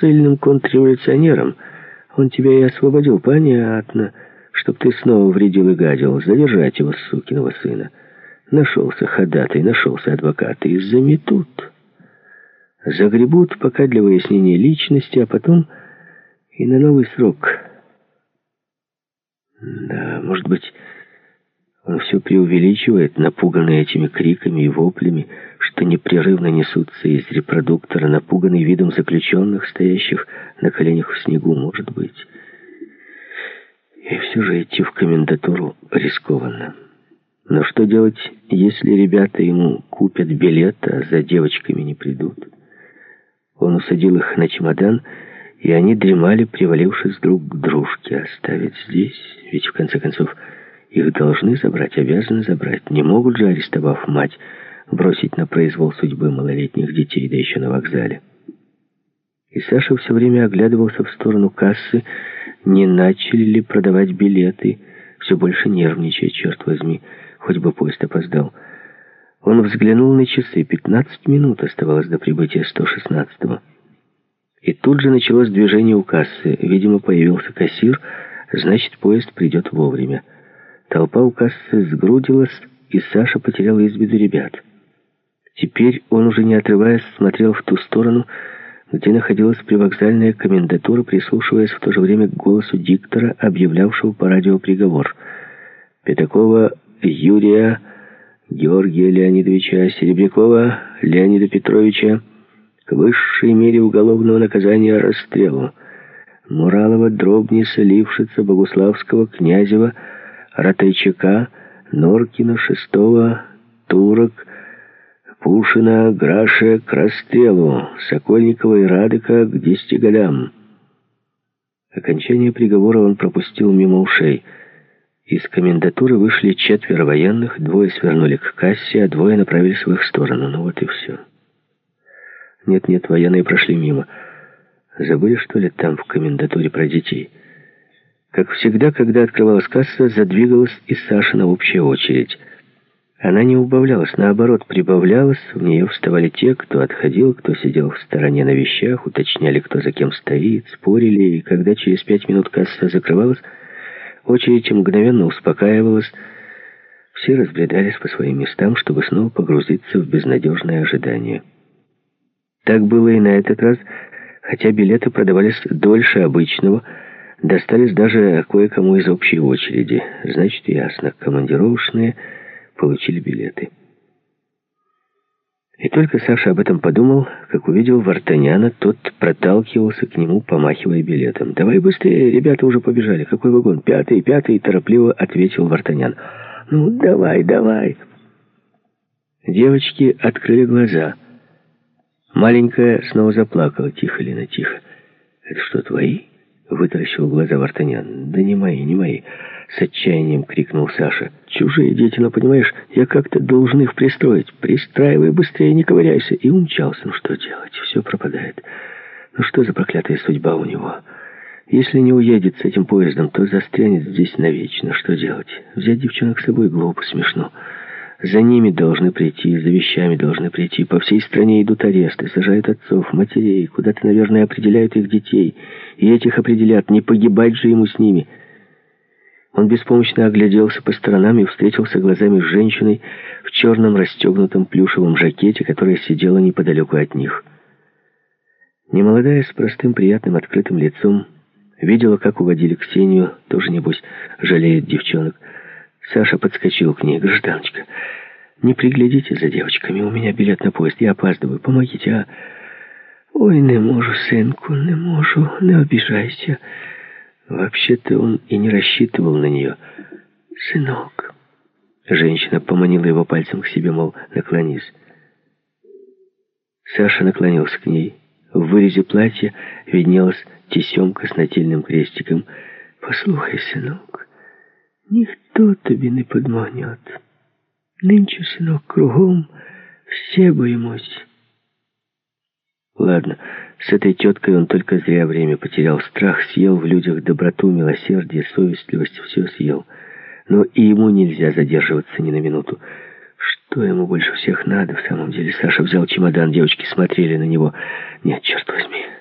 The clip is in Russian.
ссыльным контрреволюционером. Он тебя и освободил, понятно, чтоб ты снова вредил и гадил, задержать его, сукиного сына. Нашелся ходатай, нашелся адвокат, и заметут. Загребут пока для выяснения личности, а потом и на новый срок. Да, может быть, он все преувеличивает, напуганный этими криками и воплями, что непрерывно несутся из репродуктора, напуганный видом заключенных, стоящих на коленях в снегу, может быть. И все же идти в комендатуру рискованно. Но что делать, если ребята ему купят билет, а за девочками не придут? Он усадил их на чемодан, и они дремали, привалившись друг к дружке. Оставить здесь? Ведь, в конце концов, их должны забрать, обязаны забрать. Не могут же, арестовав мать, бросить на произвол судьбы малолетних детей, да еще на вокзале. И Саша все время оглядывался в сторону кассы, не начали ли продавать билеты, все больше нервничая, черт возьми, хоть бы поезд опоздал. Он взглянул на часы, 15 минут оставалось до прибытия 116-го. И тут же началось движение у кассы. Видимо, появился кассир, значит, поезд придет вовремя. Толпа у кассы сгрудилась, и Саша потерял из виду ребят. Теперь он, уже не отрываясь, смотрел в ту сторону, где находилась привокзальная комендатура, прислушиваясь в то же время к голосу диктора, объявлявшего по радио приговор. Пятакова Юрия Георгия Леонидовича, Серебрякова Леонида Петровича к высшей мере уголовного наказания расстрелу. Муралова, Дробниса, Лившица, Богуславского, Князева, Ратайчака, Норкина, Шестого, Турок, Пушина, Граша к расстрелу, Сокольникова и Радыка к 10 годам. Окончание приговора он пропустил мимо ушей. Из комендатуры вышли 4 военных, 2 свернули к кассе, а 2 направились в их сторону. Ну вот и все. Нет, военные прошли мимо. Забыли, что ли, там в комендатуре про детей? Как всегда, когда открывалась касса, задвигалась и Сашина общая очередь. Она не убавлялась, наоборот, прибавлялась. В нее вставали те, кто отходил, кто сидел в стороне на вещах, уточняли, кто за кем стоит, спорили, и когда через 5 минут касса закрывалась, очередь мгновенно успокаивалась. Все разбредались по своим местам, чтобы снова погрузиться в безнадежное ожидание. Так было и на этот раз, хотя билеты продавались дольше обычного, достались даже кое-кому из общей очереди. Значит, ясно, командировочные получили билеты. И только Саша об этом подумал, как увидел Вартаняна, тот проталкивался к нему, помахивая билетом. «Давай быстрее, ребята уже побежали. Какой вагон? 5-й, торопливо ответил Вартанян. «Ну, давай». Девочки открыли глаза. Маленькая снова заплакала, тихо, Лена, тихо. «Это что, твои?» — вытаращил глаза Вартанян. «Да не мои», — с отчаянием крикнул Саша. «Чужие дети, но, понимаешь, я как-то должен их пристроить. Пристраивай быстрее, не ковыряйся». И умчался. Ну что делать? Все пропадает. Ну что за проклятая судьба у него? Если не уедет с этим поездом, то застрянет здесь навечно. Что делать? Взять девчонок с собой глупо, смешно. За ними должны прийти, за вещами должны прийти. По всей стране идут аресты, сажают отцов, матерей. Куда-то, наверное, определяют их детей. И этих определят. Не погибать же ему с ними. Он беспомощно огляделся по сторонам и встретился глазами с женщиной в черном расстегнутом плюшевом жакете, которая сидела неподалеку от них. Немолодая, с простым, приятным, открытым лицом, видела, как уводили Ксению, тоже, небось, жалеет девчонок. Саша подскочил к ней. «Гражданочка, не приглядите за девочками, у меня билет на поезд, я опаздываю, помогите, а?» «Ой, не можу, сынку, не можу, не обижайся». Вообще-то он и не рассчитывал на нее. «Сынок». Женщина поманила его пальцем к себе, мол, наклонись. Саша наклонился к ней. В вырезе платья виднелась тесемка с нательным крестиком. «Послухай, сынок, ніхто тобі не подмогнет. Нынче, сынок, кругом все боимось». Ладно, с этой теткой он только зря время потерял. Страх съел в людях доброту, милосердие, совестливость, все съел. Но и ему нельзя задерживаться ни на минуту. Что ему больше всех надо в самом деле? Саша взял чемодан, девочки смотрели на него. Нет, черт возьми.